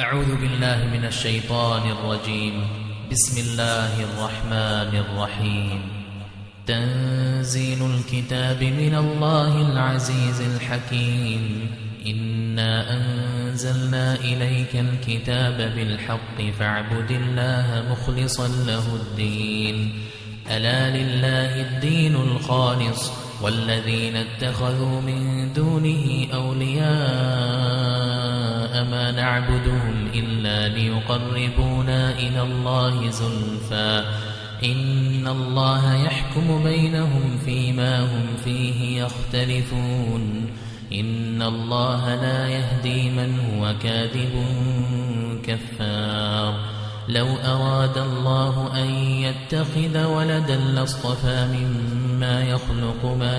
أعوذ بالله من الشيطان الرجيم. بسم الله الرحمن الرحيم. تنزيل الكتاب من الله العزيز الحكيم. إنا أنزلنا إليك الكتاب بالحق فاعبد الله مخلصا له الدين. ألا لله الدين الخالص والذين اتخذوا من دونه أولياء ما نعبدهم إلا ليقربونا إلى الله زلفى إن الله يحكم بينهم فيما هم فيه يختلفون. إن الله لا يهدي من هو كاذب كفار. لو أراد الله أن يتخذ ولدا لاصطفى مما يخلق ما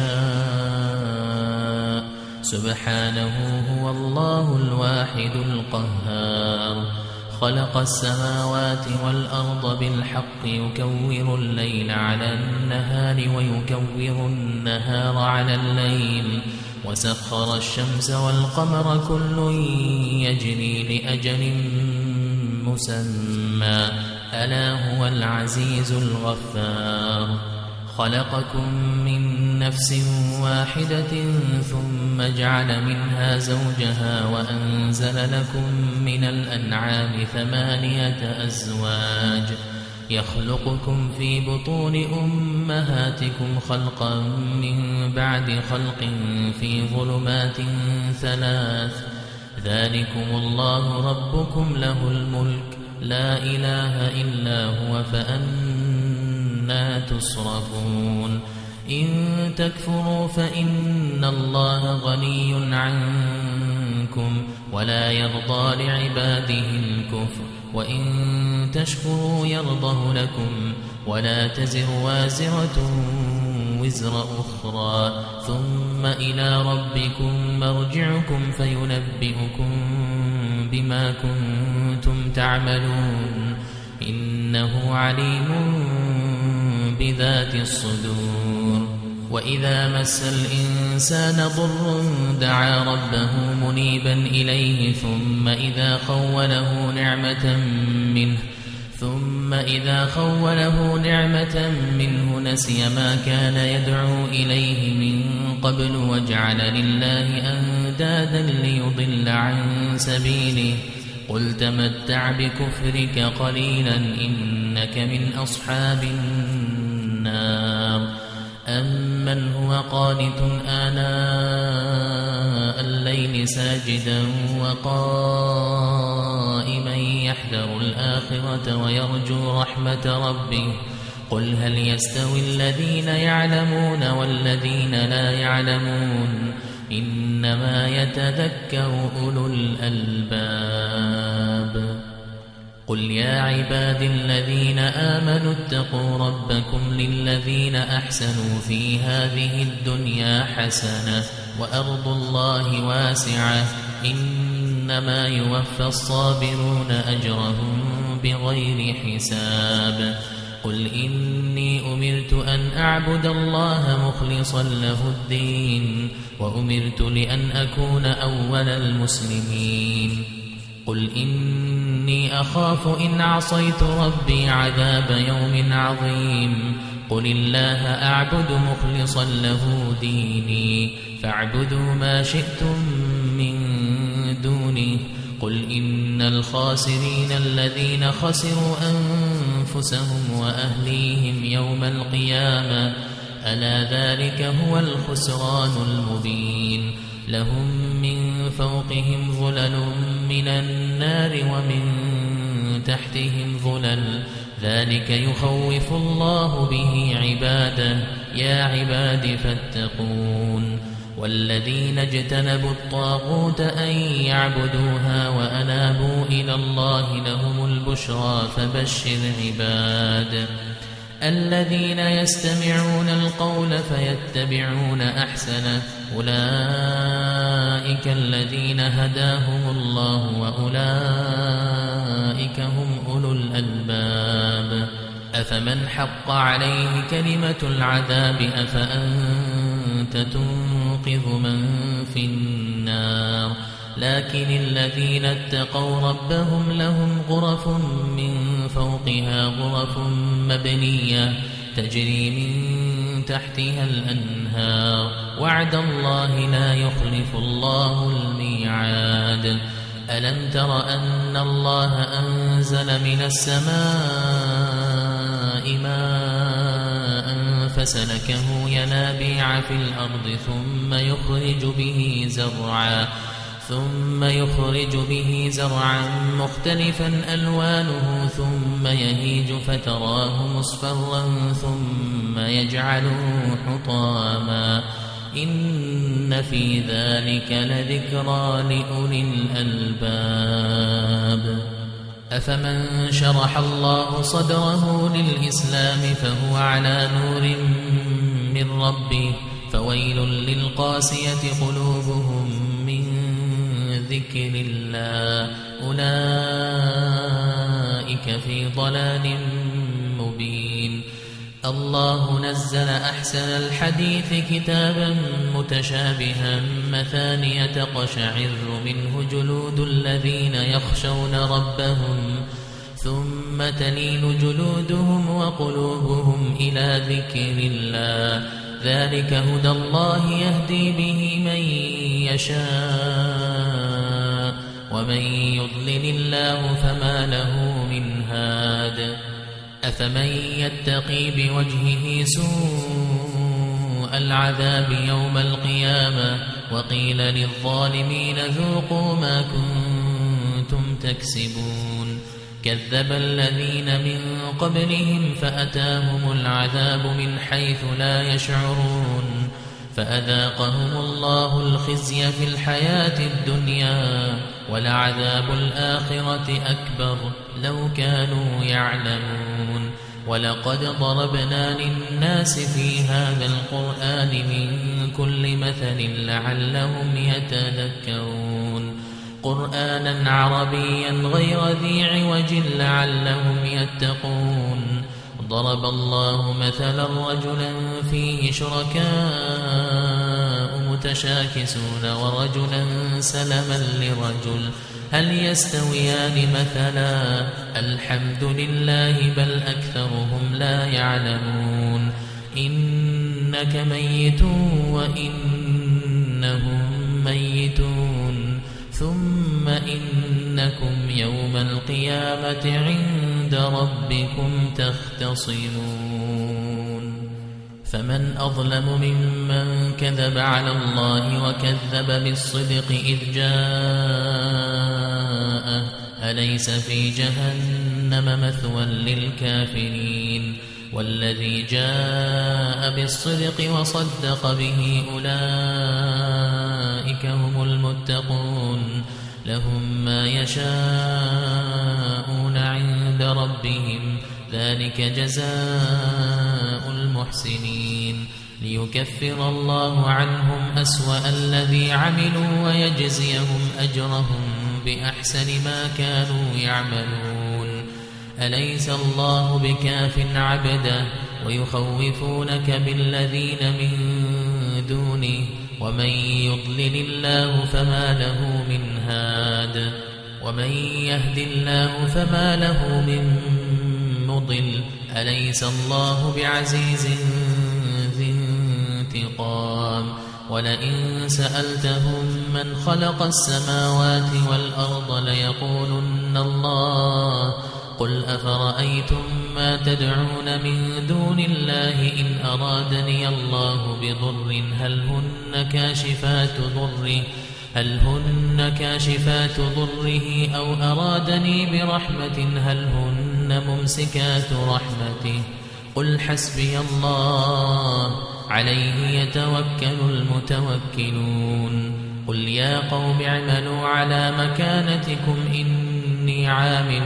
يشاء سبحانه هو الله الواحد القهار. خلق السماوات والأرض بالحق يكور الليل على النهار ويكور النهار على الليل وسخر الشمس والقمر كل يجري لأجل مسمى ألا هو العزيز الغفار. خلقكم من نفس واحدة ثم جعل منها زوجها وأنزل لكم من الأنعام 8 أزواج يخلقكم في بطون أمهاتكم خلقا من بعد خلق في ظلمات 3. ذلكم الله ربكم له الملك لا إله إلا هو فأنى تصرفون. إن تكفروا فإن الله غني عنكم ولا يرضى لعباده الكفر وإن تشكروا يرضه لكم ولا تزر وازرة وزر أخرى ثم إلى ربكم مرجعكم فينبئكم بما كنتم تعملون إنه عليم بذات الصدور. وإذا مس الإنسان ضر دعا ربه منيبا إليه ثم إذا خوله نعمة منه نسي ما كان يدعو إليه من قبل وجعل لله أندادا ليضل عن سبيله. قل تمتع بكفرك قليلا إنك من أصحاب النار. أمن هو قانت آناء الليل ساجدا وقائما يحذر الآخرة ويرجو رحمة ربه قل هل يستوي الذين يعلمون والذين لا يعلمون إنما يتذكر أولو الألباب. قل يا عباد الذين آمنوا اتقوا ربكم للذين أحسنوا في هذه الدنيا حسنة وأرض الله واسعة إنما يوفى الصابرون أجرهم بغير حساب. قل إني أمرت أن أعبد الله مخلصا له الدين وأمرت لأن أكون أول المسلمين. قل إني أخاف إن عصيت ربي عذاب يوم عظيم. قل الله أعبد مخلصا له ديني فاعبدوا ما شئتم من دونه. قل إن الخاسرين الذين خسروا أنفسهم وأهليهم يوم القيامة ألا ذلك هو الخسران المبين. لهم من فوقهم ظلل من النار ومن تحتهم ظلل ذلك يخوف الله به عباده يا عباد فاتقون. والذين اجتنبوا الطاغوت أن يعبدوها وأنابوا إلى الله لهم البشرى فبشر عباد الذين يستمعون القول فيتبعون أحسنه أولئك الذين هداهم الله وأولئك هم أولو الألباب. أفمن حق عليه كلمة العذاب أفأنت تنقذ من في النار لكن الذين اتقوا ربهم لهم غرف من فوقها غرف مبنية تجري من تحتها الأنهار وعد الله لا يخلف الله الميعاد ألم تر أن الله أنزل من السماء ماء فسلكه ينابيع في الأرض ثم يخرج به زرعا مختلفا ألوانه ثم يهيج فتراه مصفرا ثم يجعله حطاما إن في ذلك لذكرى لأولي الألباب أفمن شرح الله صدره للإسلام فهو على نور من ربه فويل للقاسية قلوبهم من ذكر الله أولئك في ضلال مبين الله نزل أحسن الحديث كتابا متشابها مثانية تقشعر منه جلود الذين يخشون ربهم ثم تلين جلودهم وقلوبهم إلى ذكر الله ذلك هدى الله يهدي به من يشاء ومن يضلل الله فما له من هاد أفمن يتقي بوجهه سوء العذاب يوم القيامة وقيل للظالمين ذوقوا ما كنتم تكسبون كذب الذين من قبلهم فأتاهم العذاب من حيث لا يشعرون فأذاقهم الله الخزي في الحياة الدنيا ولعذاب الآخرة أكبر لو كانوا يعلمون ولقد ضربنا للناس في هذا القرآن من كل مثل لعلهم يتذكرون قرآنا عربيا غير ذي عوج لعلهم يتقون ضرب الله مثلا رجلا فيه شركاء متشاكسون ورجلا سلما لرجل هل يستويان مثلا الحمد لله بل أكثرهم لا يعلمون إنك ميت وإنهم ميتون ثم إنكم يوم القيامة عند ربكم تختصمون فمن أظلم ممن كذب على الله وكذب بالصدق إذ جاءه أليس في جهنم مثوى للكافرين والذي جاء بالصدق وصدق به أولئك هم المتقون لهم ما يشاءون عند ربهم ذلك جزاء المحسنين ليكفر الله عنهم أسوأ الذي عملوا ويجزيهم أجرهم بأحسن ما كانوا يعملون أليس الله بكاف عبده ويخوفونك بالذين من دونه ومن يضلل الله فما له من هاد ومن يهد الله فما له من مضل أليس الله بعزيز ذي انتقام ولئن سألتهم من خلق السماوات والأرض ليقولن الله قل أفرأيتم ما تدعون من دون الله إن أرادني الله بضر هل هن كاشفات ضره أو أرادني برحمة هل هن ممسكات رحمته قل حسبي الله عليه يتوكل المتوكلون قل يا قوم اعملوا على مكانتكم إني عامل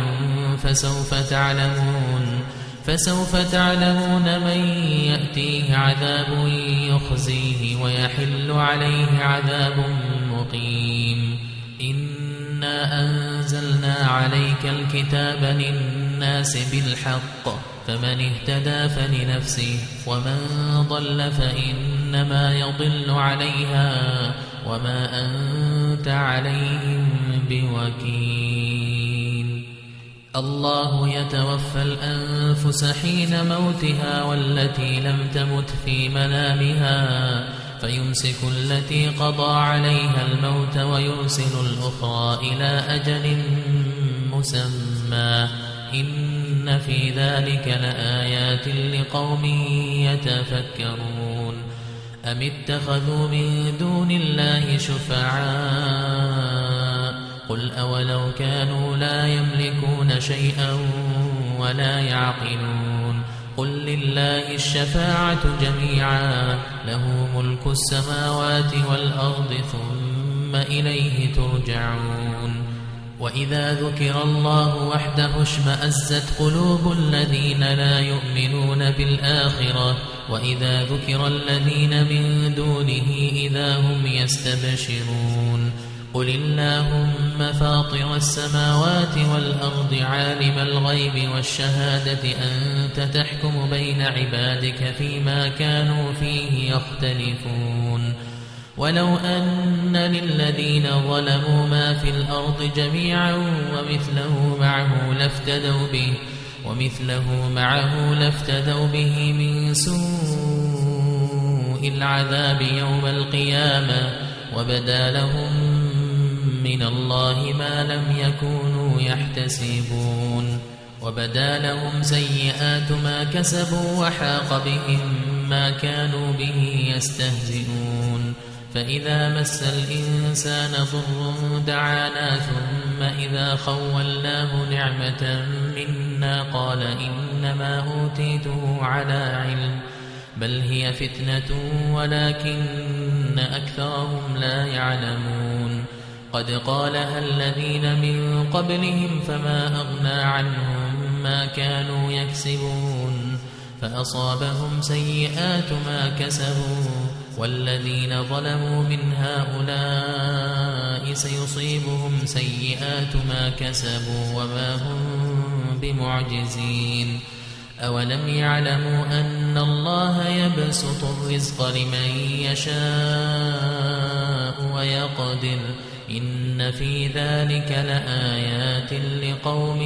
فسوف تعلمون من يأتيه عذاب يخزيه ويحل عليه عذاب مقيم إنا أنزلنا عليك الكتاب للناس بالحق فمن اهتدى فلنفسه ومن ضل فإنما يضل عليها وما أنت عليهم بوكيل. الله يتوفى الأنفس حين موتها والتي لم تمت في منامها فيمسك التي قضى عليها الموت ويرسل الأخرى إلى أجل مسمى إن في ذلك لآيات لقوم يتفكرون. أم اتخذوا من دون الله شفعاء قل أولو كانوا لا يملكون شيئا ولا يعقلون قل لله الشفاعة جميعا له ملك السماوات والأرض ثم إليه ترجعون. وإذا ذكر الله وحده اشمأزت قلوب الذين لا يؤمنون بالآخرة وإذا ذكر الذين من دونه إذا هم يستبشرون. قل اللهم فاطر السماوات والأرض عالم الغيب والشهادة أنت تحكم بين عبادك فيما كانوا فيه يختلفون. ولو أن للذين ظلموا ما في الأرض جميعا ومثله معه لافتدوا به من سوء العذاب يوم القيامة وبدا لهم من الله ما لم يكونوا يحتسبون. وبدا لهم سيئات ما كسبوا وحاق بهم ما كانوا به يستهزئون. فإذا مس الإنسان ضر دعانا ثم إذا خولناه نعمة منا قال إنما أوتيته على علم بل هي فتنة ولكن أكثرهم لا يعلمون. قد قالها الذين من قبلهم فما أغنى عنهم ما كانوا يكسبون فأصابهم سيئات ما كسبوا والذين ظلموا من هؤلاء سيصيبهم سيئات ما كسبوا وما هم بمعجزين. أولم يعلموا أن الله يبسط الرزق لمن يشاء ويقدر إن في ذلك لآيات لقوم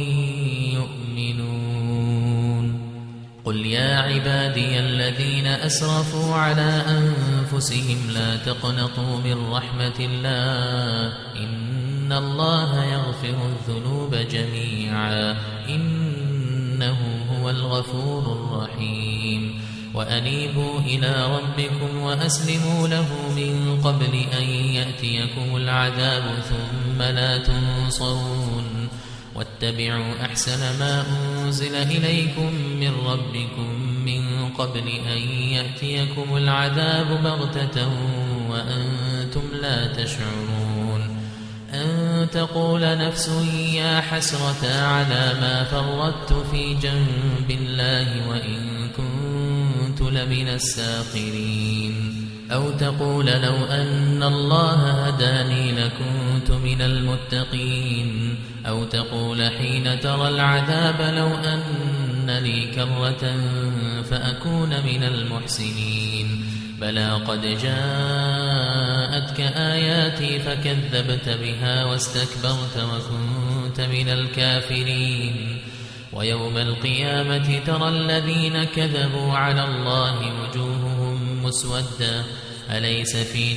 يؤمنون. قل يا عبادي الذين أسرفوا على أنفسهم لا تقنطوا من رحمة الله إن الله يغفر الذنوب جميعا إنه هو الغفور الرحيم. وأنيبوا إلى ربكم وأسلموا له من قبل أن يأتيكم العذاب ثم لا تنصرون. واتبعوا أحسن ما أنزل إليكم من ربكم من قبل أن يأتيكم العذاب بغتة وأنتم لا تشعرون. أن تقول نفس يا حسرة على ما فرطت في جنب الله وإن كنت لمن الساخرين. أو تقول لو أن الله هداني لكنت من المتقين. أو تقول حين ترى العذاب لو أن لي كرة فأكون من المحسنين. بلى قد جاءتك آياتي فكذبت بها واستكبرت وكنت من الكافرين. ويوم القيامة ترى الذين كذبوا على الله وجوههم مسودة أليس في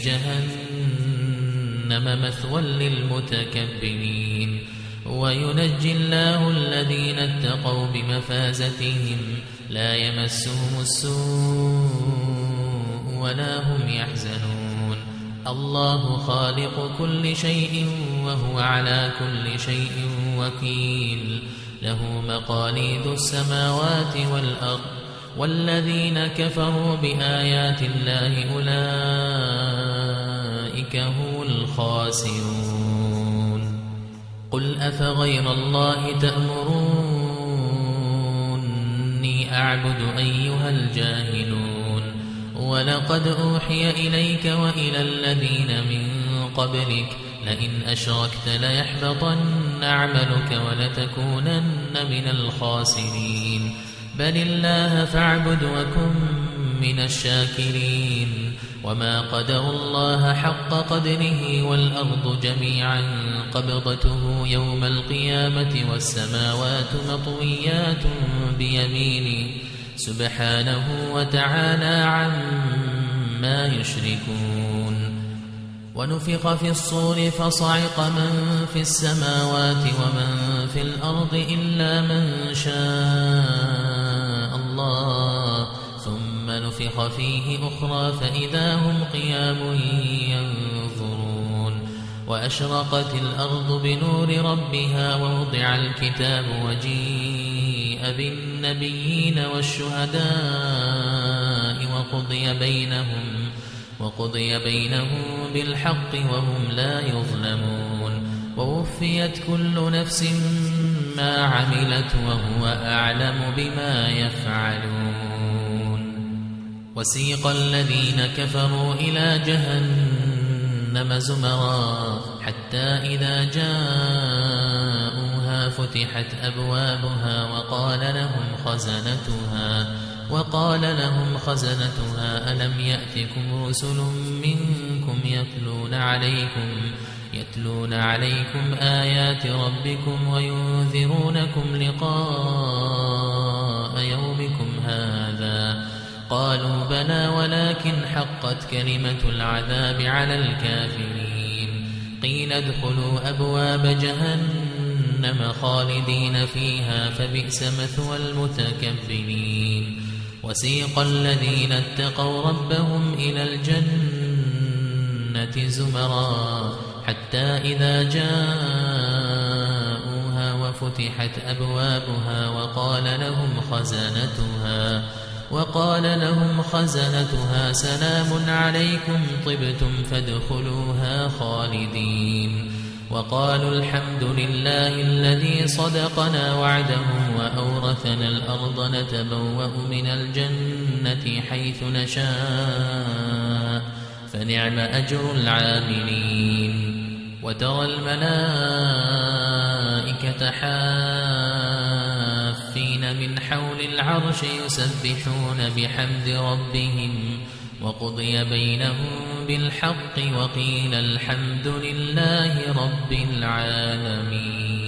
جهنم مثوى للمتكبرين. وينجي الله الذين اتقوا بمفازتهم لا يمسهم السوء ولا هم يحزنون. الله خالق كل شيء وهو على كل شيء وكيل. له مقاليد السماوات والأرض والذين كفروا بآيات الله أولئك هم الخاسرون. قل أفغير الله تأمروني أعبد أيها الجاهلون. ولقد أوحي إليك وإلى الذين من قبلك لئن أشركت ليحبطن عملك ولتكونن من الخاسرين. بل الله فاعبد وكن من الشاكرين. وما قدروا الله حق قدره والأرض جميعا قبضته يوم القيامة والسماوات مطويات بيمينه سبحانه وتعالى عما يشركون ونفخ في الصور فصعق من في السماوات ومن في الأرض إلا من شاء الله ثم نفخ فيه أخرى فإذا هم قيام ينظرون وأشرقت الأرض بنور ربها ووضع الكتاب وجيء بالنبيين والشهداء وقضي بينهم بالحق وهم لا يظلمون ووفيت كل نفس ما عملت وهو أعلم بما يفعلون وسيق الذين كفروا إلى جهنم زمرا حتى إذا جاءوها فتحت أبوابها وقال لهم خزنتها ألم يأتكم رسل منكم يتلون عليكم آيات ربكم وينذرونكم لقاء يومكم هذا قالوا بلى ولكن حقت كلمة العذاب على الكافرين قيل ادخلوا أبواب جهنم خالدين فيها فبئس مثوى المتكبرين وسيق الذين اتقوا ربهم إلى الجنة زمرا حتى إذا جاءوها وفتحت أبوابها وقال لهم خزنتها سلام عليكم طبتم فادخلوها خالدين وقالوا الحمد لله الذي صدقنا وعده وأورثنا الأرض نتبوأ من الجنة حيث نشاء فنعم أجر العاملين وترى الملائكة حافين من حول العرش يسبحون بحمد ربهم وقضي بينهم بالحق وقيل الحمد لله رب العالمين